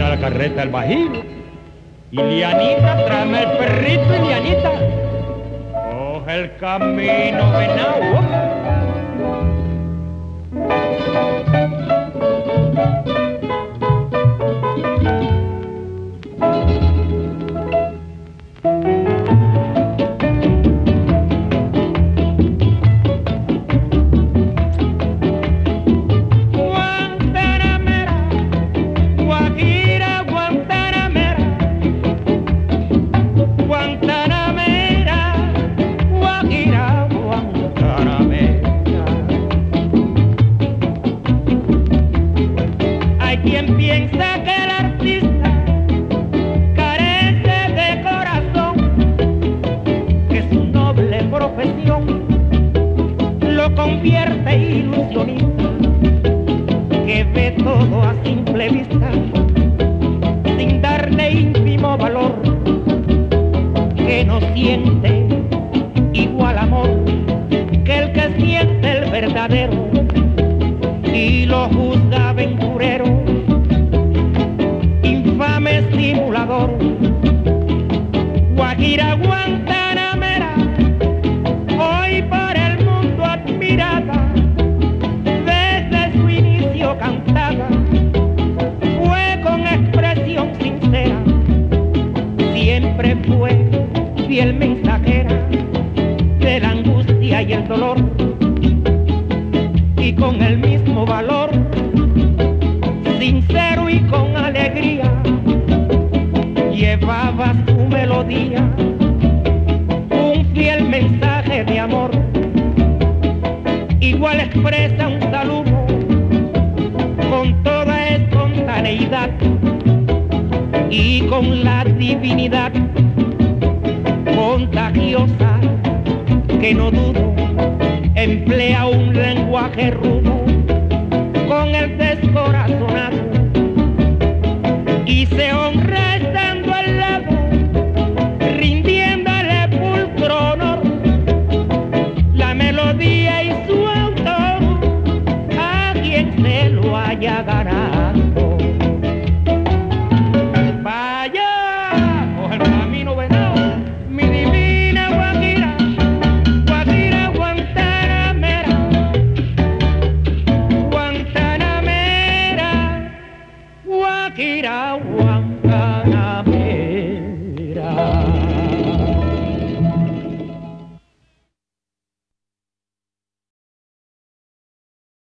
la carreta el bajío. Y Lianita, tráeme el perrito y Lianita, coge el camino venado. Convierte ilusionista que ve todo a simple vista sin darle ínfimo valor, que no siente igual amor que el que siente el verdadero y lo juzga aventurero, infame simulador. Guajira guantanamera, hoy por el mundo admirada, desde su inicio cantada, fue con expresión sincera, siempre fue fiel mensajera de la angustia y el dolor, y con el mismo valor, sincero y con alegría, llevaba su melodía, un fiel mensaje de amor. Igual expresa un saludo con toda espontaneidad y con la divinidad contagiosa que no dudo emplea un lenguaje rudo con el descorazonado y se